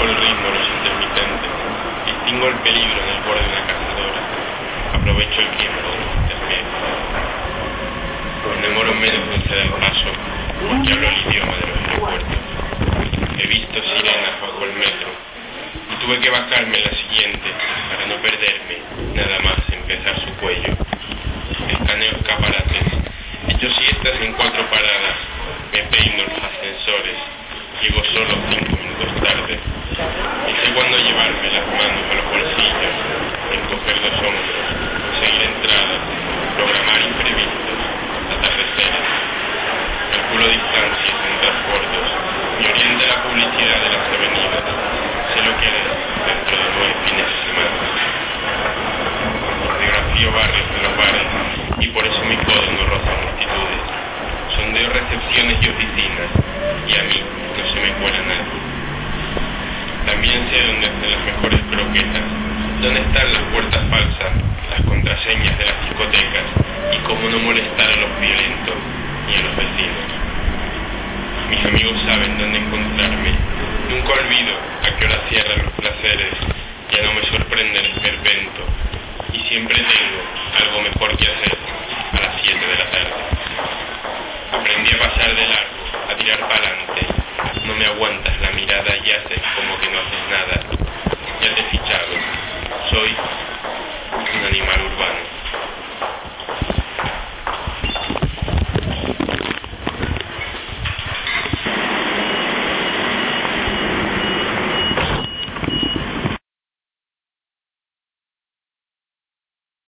el ritmo de los intermitentes. Distingo el peligro en el borde de una cazadora. Aprovecho el tiempo de los intermedios. Me demoro menos en ceder el paso porque hablo el idioma de los aeropuertos. He visto sirenas bajo el metro y tuve que bajarme en la siguiente para no perderme nada más empezar su cuello. Escaneo escaparates, echo siestas en 4 paradas, me peino en los ascensores, llego solo 5 minutos tarde. Y sé cuándo llevarme las manos a los bolsillos, encoger los hombros, seguir entradas, programar imprevistos, atardeceres. Calculo distancias en transbordos, me orienta la publicidad de las avenidas, sé lo que haré dentro de 9 fines de semana. Radiografío barrios de los bares y por eso mi codo no roza multitudes. Sondeo recepciones y oficinas y a mí no se me cuela nadie. También sé dónde están las mejores croquetas, dónde están las puertas falsas, las contraseñas de las discotecas y cómo no molestar a los violentos ni a los vecinos. Mis amigos saben dónde encontrarme. Nunca olvido a qué hora cierran los placeres. Ya no me sorprende el esperpento. Y siempre tengo algo mejor que hacer a las 7 de la tarde. Aprendí a pasar de largo, a tirar para adelante. No me aguantas la mirada y haces como que no haces nada. Ya te he fichado.